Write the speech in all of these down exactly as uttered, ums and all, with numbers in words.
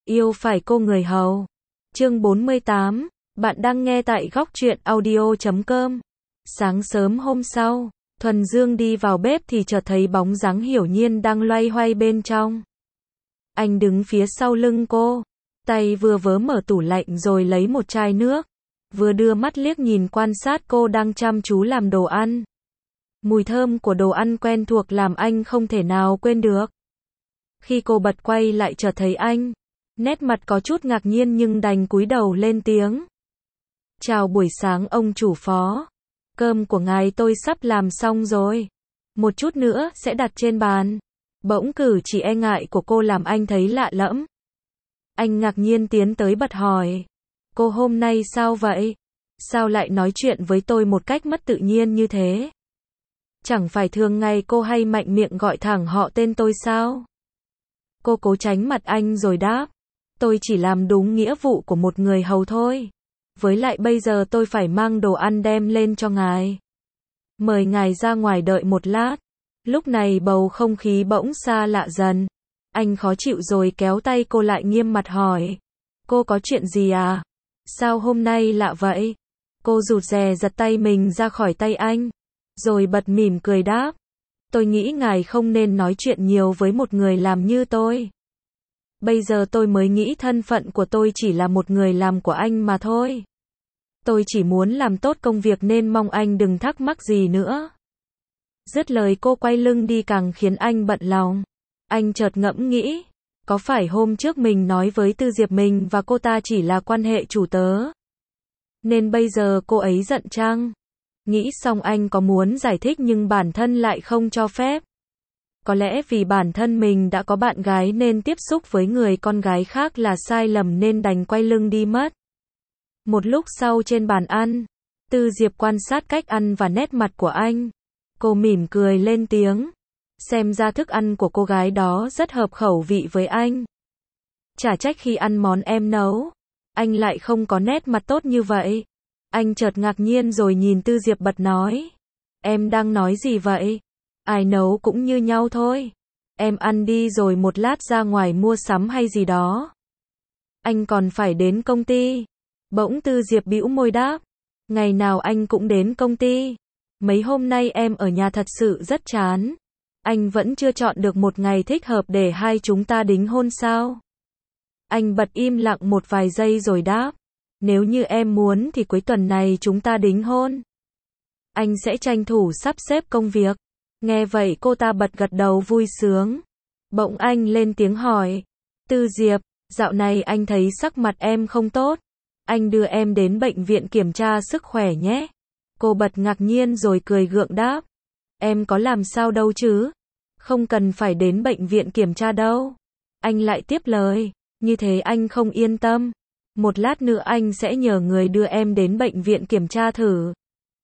Yêu phải cô người hầu. Chương bốn mươi tám, bạn đang nghe tại góc truyện audio chấm com. Sáng sớm hôm sau, Thuần Dương đi vào bếp thì chợt thấy bóng dáng Hiểu Nhiên đang loay hoay bên trong. Anh đứng phía sau lưng cô, tay vừa vớ mở tủ lạnh rồi lấy một chai nước, vừa đưa mắt liếc nhìn quan sát cô đang chăm chú làm đồ ăn. Mùi thơm của đồ ăn quen thuộc làm anh không thể nào quên được. Khi cô bật quay lại chợt thấy anh, nét mặt có chút ngạc nhiên nhưng đành cúi đầu lên tiếng. Chào buổi sáng ông chủ phó. Cơm của ngài tôi sắp làm xong rồi. Một chút nữa sẽ đặt trên bàn. Bỗng cử chỉ e ngại của cô làm anh thấy lạ lẫm. Anh ngạc nhiên tiến tới bật hỏi. Cô hôm nay sao vậy? Sao lại nói chuyện với tôi một cách mất tự nhiên như thế? Chẳng phải thường ngày cô hay mạnh miệng gọi thẳng họ tên tôi sao? Cô cố tránh mặt anh rồi đáp. Tôi chỉ làm đúng nghĩa vụ của một người hầu thôi. Với lại bây giờ tôi phải mang đồ ăn đem lên cho ngài. Mời ngài ra ngoài đợi một lát. Lúc này bầu không khí bỗng xa lạ dần. Anh khó chịu rồi kéo tay cô lại nghiêm mặt hỏi. Cô có chuyện gì à? Sao hôm nay lạ vậy? Cô rụt rè giật tay mình ra khỏi tay anh. Rồi bật mỉm cười đáp. Tôi nghĩ ngài không nên nói chuyện nhiều với một người làm như tôi. Bây giờ tôi mới nghĩ thân phận của tôi chỉ là một người làm của anh mà thôi. Tôi chỉ muốn làm tốt công việc nên mong anh đừng thắc mắc gì nữa. Dứt lời cô quay lưng đi càng khiến anh bận lòng. Anh chợt ngẫm nghĩ, có phải hôm trước mình nói với Tư Diệp mình và cô ta chỉ là quan hệ chủ tớ? Nên bây giờ cô ấy giận chăng? Nghĩ xong anh có muốn giải thích nhưng bản thân lại không cho phép. Có lẽ vì bản thân mình đã có bạn gái nên tiếp xúc với người con gái khác là sai lầm nên đành quay lưng đi mất. Một lúc sau trên bàn ăn, Tư Diệp quan sát cách ăn và nét mặt của anh. Cô mỉm cười lên tiếng. Xem ra thức ăn của cô gái đó rất hợp khẩu vị với anh. Chả trách khi ăn món em nấu, anh lại không có nét mặt tốt như vậy. Anh chợt ngạc nhiên rồi nhìn Tư Diệp bật nói. Em đang nói gì vậy? Ai nấu cũng như nhau thôi. Em ăn đi rồi một lát ra ngoài mua sắm hay gì đó. Anh còn phải đến công ty. Bỗng Tư Diệp bĩu môi đáp. Ngày nào anh cũng đến công ty. Mấy hôm nay em ở nhà thật sự rất chán. Anh vẫn chưa chọn được một ngày thích hợp để hai chúng ta đính hôn sao? Anh bật im lặng một vài giây rồi đáp. Nếu như em muốn thì cuối tuần này chúng ta đính hôn. Anh sẽ tranh thủ sắp xếp công việc. Nghe vậy cô ta bật gật đầu vui sướng. Bỗng anh lên tiếng hỏi. Tư Diệp, dạo này anh thấy sắc mặt em không tốt. Anh đưa em đến bệnh viện kiểm tra sức khỏe nhé. Cô bật ngạc nhiên rồi cười gượng đáp. Em có làm sao đâu chứ? Không cần phải đến bệnh viện kiểm tra đâu. Anh lại tiếp lời. Như thế anh không yên tâm. Một lát nữa anh sẽ nhờ người đưa em đến bệnh viện kiểm tra thử.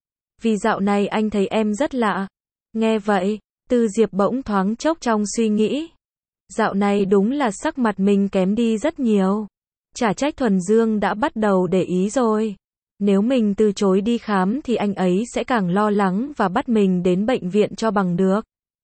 Vì dạo này anh thấy em rất lạ. Nghe vậy, Tư Diệp bỗng thoáng chốc trong suy nghĩ. Dạo này đúng là sắc mặt mình kém đi rất nhiều. Chả trách Thuần Dương đã bắt đầu để ý rồi. Nếu mình từ chối đi khám thì anh ấy sẽ càng lo lắng và bắt mình đến bệnh viện cho bằng được.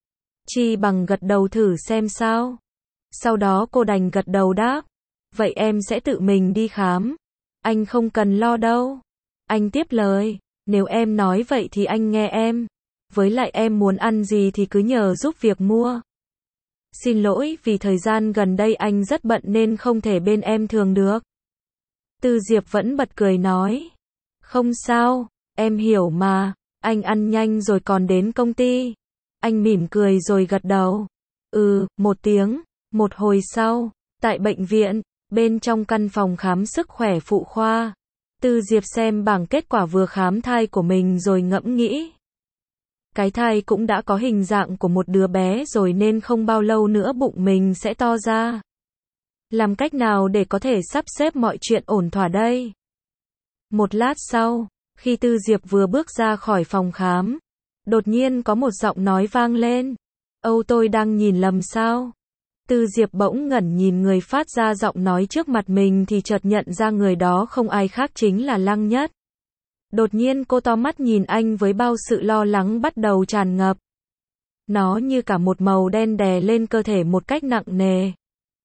Chi bằng gật đầu thử xem sao. Sau đó cô đành gật đầu đáp. Vậy em sẽ tự mình đi khám. Anh không cần lo đâu. Anh tiếp lời. Nếu em nói vậy thì anh nghe em. Với lại em muốn ăn gì thì cứ nhờ giúp việc mua. Xin lỗi vì thời gian gần đây anh rất bận nên không thể bên em thường được. Tư Diệp vẫn bật cười nói. Không sao, em hiểu mà. Anh ăn nhanh rồi còn đến công ty. Anh mỉm cười rồi gật đầu. Ừ, một tiếng. Một hồi sau, tại bệnh viện, bên trong căn phòng khám sức khỏe phụ khoa, Tư Diệp xem bảng kết quả vừa khám thai của mình rồi ngẫm nghĩ. Cái thai cũng đã có hình dạng của một đứa bé rồi nên không bao lâu nữa bụng mình sẽ to ra. Làm cách nào để có thể sắp xếp mọi chuyện ổn thỏa đây? Một lát sau, khi Tư Diệp vừa bước ra khỏi phòng khám, đột nhiên có một giọng nói vang lên. Âu tôi đang nhìn lầm sao? Tư Diệp bỗng ngẩn nhìn người phát ra giọng nói trước mặt mình thì chợt nhận ra người đó không ai khác chính là Lăng Nhất. Đột nhiên cô to mắt nhìn anh với bao sự lo lắng bắt đầu tràn ngập. Nó như cả một màu đen đè lên cơ thể một cách nặng nề.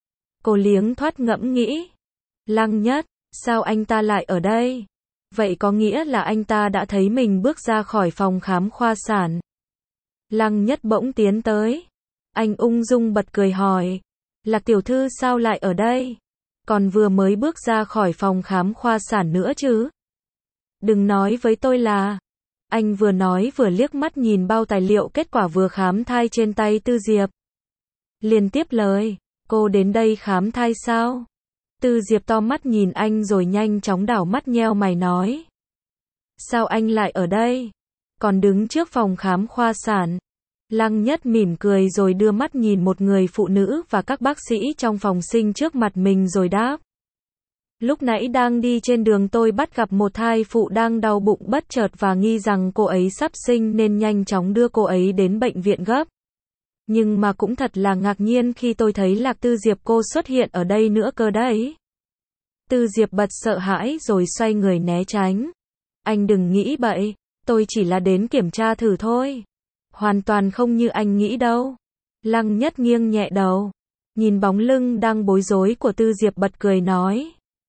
Cô liếng thoát ngẫm nghĩ. Lăng Nhất, sao anh ta lại ở đây? Vậy có nghĩa là anh ta đã thấy mình bước ra khỏi phòng khám khoa sản. Lăng Nhất bỗng tiến tới. Anh ung dung bật cười hỏi. Lạc tiểu thư sao lại ở đây? Còn vừa mới bước ra khỏi phòng khám khoa sản nữa chứ? Đừng nói với tôi là... Anh vừa nói vừa liếc mắt nhìn bao tài liệu kết quả vừa khám thai trên tay Tư Diệp. Liền tiếp lời. Cô đến đây khám thai sao? Tư Diệp to mắt nhìn anh rồi nhanh chóng đảo mắt nheo mày nói. Sao anh lại ở đây? Còn đứng trước phòng khám khoa sản. Lăng Nhất mỉm cười rồi đưa mắt nhìn một người phụ nữ và các bác sĩ trong phòng sinh trước mặt mình rồi đáp. Lúc nãy đang đi trên đường tôi bắt gặp một thai phụ đang đau bụng bất chợt và nghi rằng cô ấy sắp sinh nên nhanh chóng đưa cô ấy đến bệnh viện gấp. Nhưng mà cũng thật là ngạc nhiên khi tôi thấy Lạc Tư Diệp cô xuất hiện ở đây nữa cơ đấy. Tư Diệp bật sợ hãi rồi xoay người né tránh. Anh đừng nghĩ bậy, tôi chỉ là đến kiểm tra thử thôi. Hoàn toàn không như anh nghĩ đâu. Lăng Nhất nghiêng nhẹ đầu. Nhìn bóng lưng đang bối rối của Tư Diệp bật cười nói.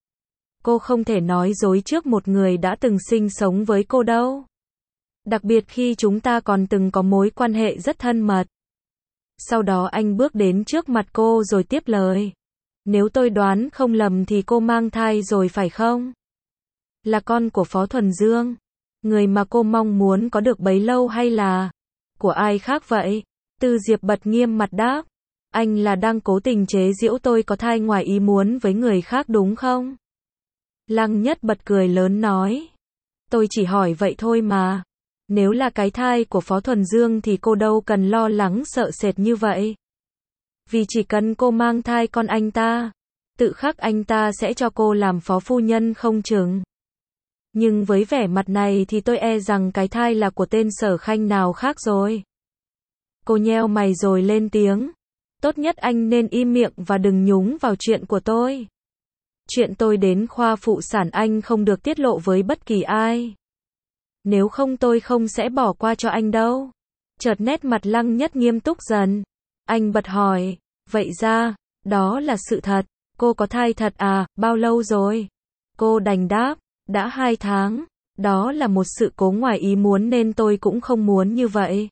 Cô không thể nói dối trước một người đã từng sinh sống với cô đâu. Đặc biệt khi chúng ta còn từng có mối quan hệ rất thân mật. Sau đó anh bước đến trước mặt cô rồi tiếp lời. Nếu tôi đoán không lầm thì cô mang thai rồi phải không? Là con của Phó Thuần Dương. Người mà cô mong muốn có được bấy lâu hay là của ai khác vậy? Tư Diệp bật nghiêm mặt đáp. Anh là đang cố tình chế giễu tôi có thai ngoài ý muốn với người khác đúng không? Lăng Nhất bật cười lớn nói. Tôi chỉ hỏi vậy thôi mà. Nếu là cái thai của Phó Thuần Dương thì cô đâu cần lo lắng sợ sệt như vậy. Vì chỉ cần cô mang thai con anh ta, tự khắc anh ta sẽ cho cô làm phó phu nhân không chừng. Nhưng với vẻ mặt này thì tôi e rằng cái thai là của tên Sở Khanh nào khác rồi. Cô nheo mày rồi lên tiếng. Tốt nhất anh nên im miệng và đừng nhúng vào chuyện của tôi. Chuyện tôi đến khoa phụ sản anh không được tiết lộ với bất kỳ ai. Nếu không tôi không sẽ bỏ qua cho anh đâu. Chợt nét mặt Lăng Nhất nghiêm túc dần. Anh bật hỏi. Vậy ra, đó là sự thật. Cô có thai thật à, bao lâu rồi? Cô đành đáp. Đã hai tháng. Đó là một sự cố ngoài ý muốn nên tôi cũng không muốn như vậy.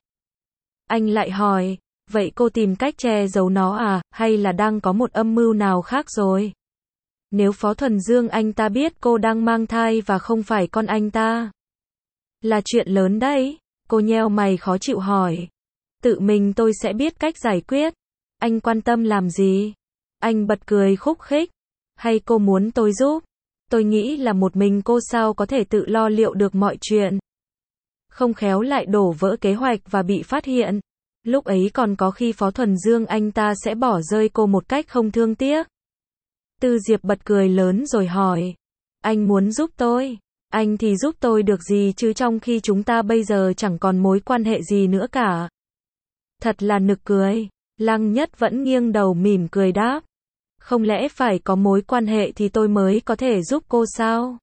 Anh lại hỏi. Vậy cô tìm cách che giấu nó à, hay là đang có một âm mưu nào khác rồi? Nếu Phó Thuần Dương anh ta biết cô đang mang thai và không phải con anh ta, là chuyện lớn đấy. Cô nheo mày khó chịu hỏi. Tự mình tôi sẽ biết cách giải quyết. Anh quan tâm làm gì? Anh bật cười khúc khích. Hay cô muốn tôi giúp? Tôi nghĩ là một mình cô sao có thể tự lo liệu được mọi chuyện. Không khéo lại đổ vỡ kế hoạch và bị phát hiện. Lúc ấy còn có khi Phó Thuần Dương anh ta sẽ bỏ rơi cô một cách không thương tiếc. Tư Diệp bật cười lớn rồi hỏi. Anh muốn giúp tôi? Anh thì giúp tôi được gì chứ trong khi chúng ta bây giờ chẳng còn mối quan hệ gì nữa cả. Thật là nực cười. Lăng Nhất vẫn nghiêng đầu mỉm cười đáp. Không lẽ phải có mối quan hệ thì tôi mới có thể giúp cô sao?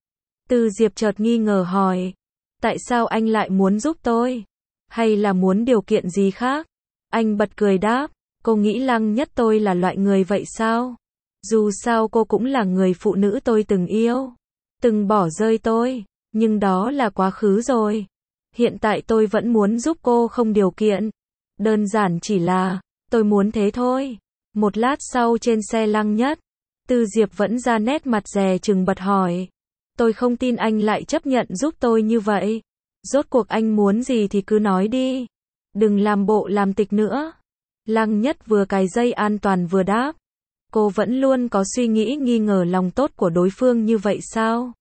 Tư Diệp chợt nghi ngờ hỏi. Tại sao anh lại muốn giúp tôi? Hay là muốn điều kiện gì khác? Anh bật cười đáp. Cô nghĩ Lăng Nhất tôi là loại người vậy sao? Dù sao cô cũng là người phụ nữ tôi từng yêu. Từng bỏ rơi tôi. Nhưng đó là quá khứ rồi. Hiện tại tôi vẫn muốn giúp cô không điều kiện. Đơn giản chỉ là, tôi muốn thế thôi. Một lát sau trên xe Lăng Nhất, Tư Diệp vẫn ra nét mặt dè chừng bật hỏi. Tôi không tin anh lại chấp nhận giúp tôi như vậy. Rốt cuộc anh muốn gì thì cứ nói đi. Đừng làm bộ làm tịch nữa. Lăng Nhất vừa cài dây an toàn vừa đáp. Cô vẫn luôn có suy nghĩ nghi ngờ lòng tốt của đối phương như vậy sao?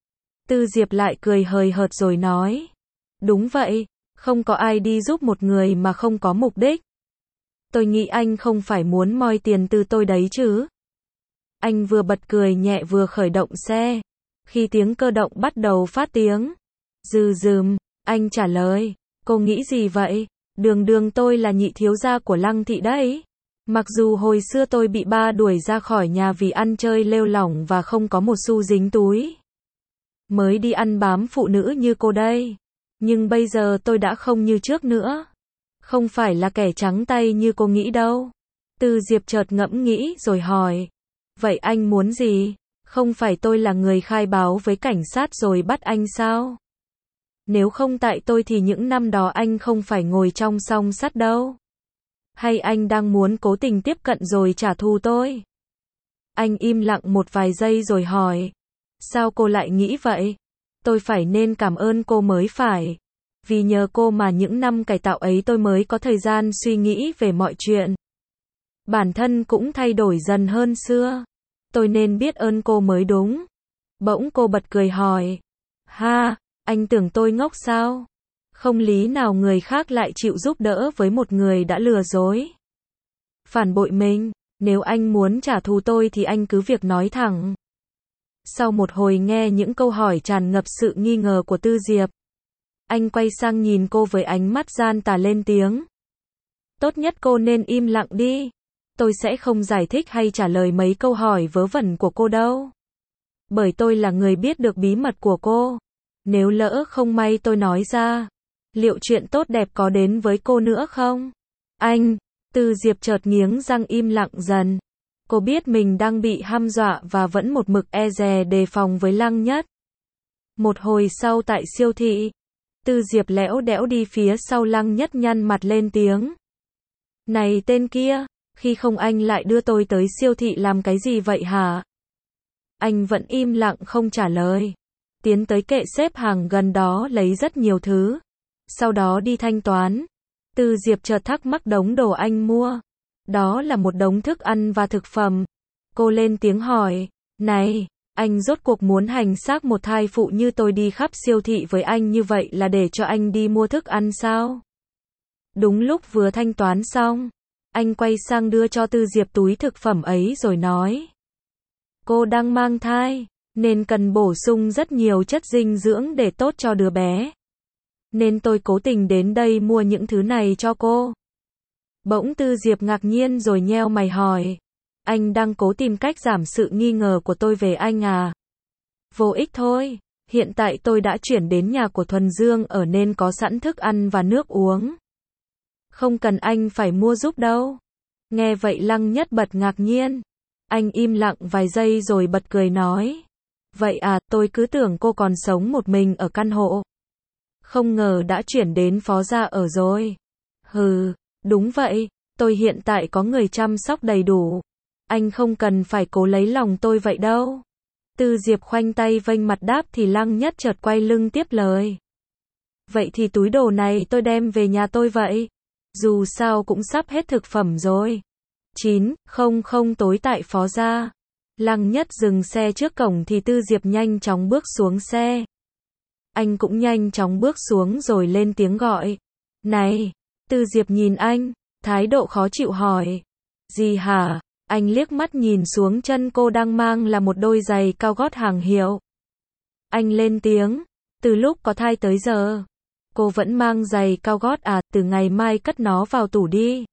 Tư Diệp lại cười hời hợt rồi nói. Đúng vậy, không có ai đi giúp một người mà không có mục đích. Tôi nghĩ anh không phải muốn moi tiền từ tôi đấy chứ. Anh vừa bật cười nhẹ vừa khởi động xe. Khi tiếng cơ động bắt đầu phát tiếng. Dừ dừm, anh trả lời. Cô nghĩ gì vậy? Đường đường tôi là nhị thiếu gia của Lăng thị đấy. Mặc dù hồi xưa tôi bị ba đuổi ra khỏi nhà vì ăn chơi lêu lỏng và không có một xu dính túi. Mới đi ăn bám phụ nữ như cô đây. Nhưng bây giờ tôi đã không như trước nữa. Không phải là kẻ trắng tay như cô nghĩ đâu. Tư Diệp chợt ngẫm nghĩ rồi hỏi. Vậy anh muốn gì? Không phải tôi là người khai báo với cảnh sát rồi bắt anh sao? Nếu không tại tôi thì những năm đó anh không phải ngồi trong song sắt đâu. Hay anh đang muốn cố tình tiếp cận rồi trả thù tôi? Anh im lặng một vài giây rồi hỏi. Sao cô lại nghĩ vậy? Tôi phải nên cảm ơn cô mới phải. Vì nhờ cô mà những năm cải tạo ấy tôi mới có thời gian suy nghĩ về mọi chuyện. Bản thân cũng thay đổi dần hơn xưa. Tôi nên biết ơn cô mới đúng. Bỗng cô bật cười hỏi. Ha, anh tưởng tôi ngốc sao? Không lý nào người khác lại chịu giúp đỡ với một người đã lừa dối. Phản bội mình, nếu anh muốn trả thù tôi thì anh cứ việc nói thẳng. Sau một hồi nghe những câu hỏi tràn ngập sự nghi ngờ của Tư Diệp, anh quay sang nhìn cô với ánh mắt gian tà lên tiếng. Tốt nhất cô nên im lặng đi. Tôi sẽ không giải thích hay trả lời mấy câu hỏi vớ vẩn của cô đâu. Bởi tôi là người biết được bí mật của cô. Nếu lỡ không may tôi nói ra, liệu chuyện tốt đẹp có đến với cô nữa không? Anh, Tư Diệp chợt nghiến răng im lặng dần. Cô biết mình đang bị hăm dọa và vẫn một mực e dè đề phòng với Lăng Nhất. Một hồi sau tại siêu thị, Tư Diệp lẽo đẽo đi phía sau Lăng Nhất nhăn mặt lên tiếng. Này tên kia, khi không anh lại đưa tôi tới siêu thị làm cái gì vậy hả? Anh vẫn im lặng không trả lời. Tiến tới kệ xếp hàng gần đó lấy rất nhiều thứ. Sau đó đi thanh toán. Tư Diệp chợt thắc mắc đống đồ anh mua. Đó là một đống thức ăn và thực phẩm. Cô lên tiếng hỏi. Này, anh rốt cuộc muốn hành xác một thai phụ như tôi đi khắp siêu thị với anh như vậy là để cho anh đi mua thức ăn sao? Đúng lúc vừa thanh toán xong, anh quay sang đưa cho Tư Diệp túi thực phẩm ấy rồi nói. Cô đang mang thai, nên cần bổ sung rất nhiều chất dinh dưỡng để tốt cho đứa bé. Nên tôi cố tình đến đây mua những thứ này cho cô. Bỗng Tư Diệp ngạc nhiên rồi nheo mày hỏi. Anh đang cố tìm cách giảm sự nghi ngờ của tôi về anh à? Vô ích thôi, hiện tại tôi đã chuyển đến nhà của Thuần Dương ở nên có sẵn thức ăn và nước uống. Không cần anh phải mua giúp đâu. Nghe vậy Lăng Nhất bật ngạc nhiên. Anh im lặng vài giây rồi bật cười nói. Vậy à, tôi cứ tưởng cô còn sống một mình ở căn hộ. Không ngờ đã chuyển đến phó gia ở rồi. Hừ, đúng vậy, tôi hiện tại có người chăm sóc đầy đủ. Anh không cần phải cố lấy lòng tôi vậy đâu. Tư Diệp khoanh tay vênh mặt đáp thì Lăng Nhất chợt quay lưng tiếp lời. Vậy thì túi đồ này tôi đem về nhà tôi vậy. Dù sao cũng sắp hết thực phẩm rồi. chín không không tối tại phó gia. Lăng Nhất dừng xe trước cổng thì Tư Diệp nhanh chóng bước xuống xe. Anh cũng nhanh chóng bước xuống rồi lên tiếng gọi. Này, Tư Diệp nhìn anh, thái độ khó chịu hỏi. Gì hả? Anh liếc mắt nhìn xuống chân cô đang mang là một đôi giày cao gót hàng hiệu. Anh lên tiếng, từ lúc có thai tới giờ, cô vẫn mang giày cao gót à, từ ngày mai cất nó vào tủ đi.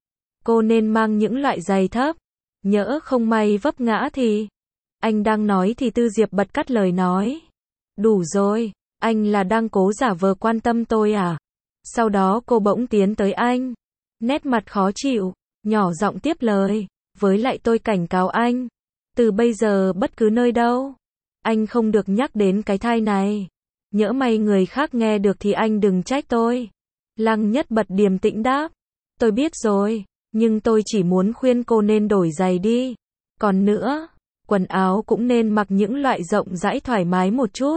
Cô nên mang những loại giày thấp, nhỡ không may vấp ngã thì. Anh đang nói thì Tư Diệp bật cắt lời nói. Đủ rồi, anh là đang cố giả vờ quan tâm tôi à? Sau đó cô bỗng tiến tới anh, nét mặt khó chịu, nhỏ giọng tiếp lời. Với lại tôi cảnh cáo anh, từ bây giờ bất cứ nơi đâu, anh không được nhắc đến cái thai này. Nhỡ may người khác nghe được thì anh đừng trách tôi. Lăng Nhất bật điềm tĩnh đáp. Tôi biết rồi, nhưng tôi chỉ muốn khuyên cô nên đổi giày đi. Còn nữa, quần áo cũng nên mặc những loại rộng rãi thoải mái một chút.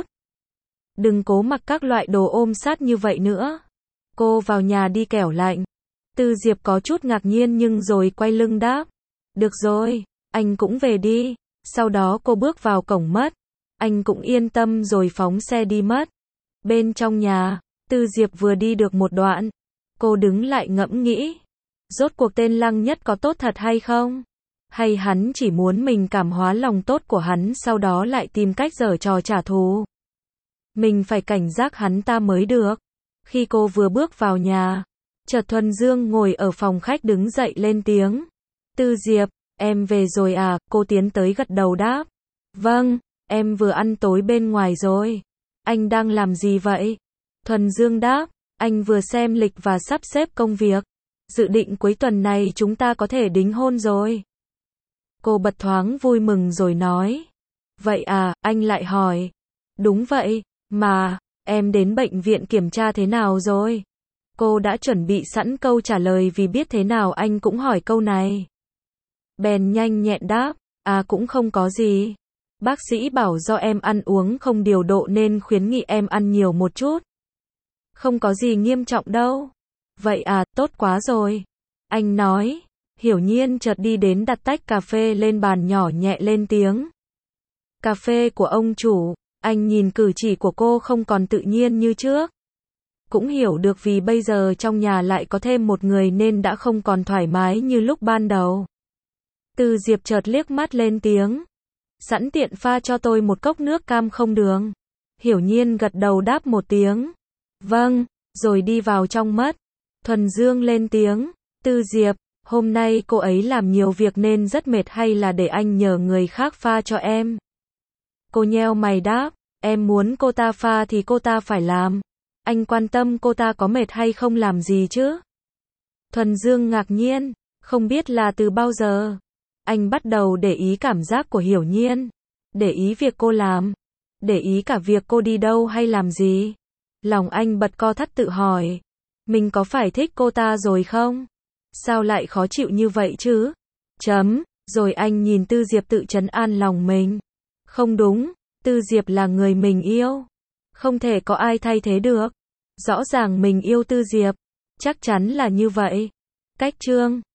Đừng cố mặc các loại đồ ôm sát như vậy nữa. Cô vào nhà đi kẻo lạnh. Tư Diệp có chút ngạc nhiên nhưng rồi quay lưng đáp. Được rồi, anh cũng về đi. Sau đó cô bước vào cổng mất. Anh cũng yên tâm rồi phóng xe đi mất. Bên trong nhà, Tư Diệp vừa đi được một đoạn. Cô đứng lại ngẫm nghĩ. Rốt cuộc tên Lăng Nhất có tốt thật hay không? Hay hắn chỉ muốn mình cảm hóa lòng tốt của hắn sau đó lại tìm cách giở trò trả thù? Mình phải cảnh giác hắn ta mới được. Khi cô vừa bước vào nhà, chợt Thuần Dương ngồi ở phòng khách đứng dậy lên tiếng. Tư Diệp, em về rồi à? Cô tiến tới gật đầu đáp. Vâng, em vừa ăn tối bên ngoài rồi. Anh đang làm gì vậy? Thuần Dương đáp. Anh vừa xem lịch và sắp xếp công việc. dự định cuối tuần này chúng ta có thể đính hôn rồi. Cô bật thoáng vui mừng rồi nói. Vậy à, anh lại hỏi. Đúng vậy, mà, em đến bệnh viện kiểm tra thế nào rồi? Cô đã chuẩn bị sẵn câu trả lời vì biết thế nào anh cũng hỏi câu này. Bèn nhanh nhẹn đáp, à cũng không có gì. Bác sĩ bảo do em ăn uống không điều độ nên khuyến nghị em ăn nhiều một chút. Không có gì nghiêm trọng đâu. Vậy à, tốt quá rồi. Anh nói. Hiểu Nhiên chợt đi đến đặt tách cà phê lên bàn nhỏ nhẹ lên tiếng. Cà phê của ông chủ. Anh nhìn cử chỉ của cô không còn tự nhiên như trước. Cũng hiểu được vì bây giờ trong nhà lại có thêm một người nên đã không còn thoải mái như lúc ban đầu. Từ Diệp chợt liếc mắt lên tiếng. Sẵn tiện pha cho tôi một cốc nước cam không đường. Hiểu Nhiên gật đầu đáp một tiếng. Vâng, rồi đi vào trong mất. Thuần Dương lên tiếng. Từ Diệp, hôm nay cô ấy làm nhiều việc nên rất mệt hay là để anh nhờ người khác pha cho em? Cô nheo mày đáp. Em muốn cô ta pha thì cô ta phải làm. Anh quan tâm cô ta có mệt hay không làm gì chứ? Thuần Dương ngạc nhiên. Không biết là từ bao giờ. Anh bắt đầu để ý cảm giác của Hiểu Nhiên. Để ý việc cô làm. Để ý cả việc cô đi đâu hay làm gì. Lòng anh bật co thắt tự hỏi. Mình có phải thích cô ta rồi không? Sao lại khó chịu như vậy chứ? Chấm. Rồi anh nhìn Tư Diệp tự trấn an lòng mình. Không đúng. Tư Diệp là người mình yêu. Không thể có ai thay thế được. Rõ ràng mình yêu Tư Diệp. Chắc chắn là như vậy. Cách chương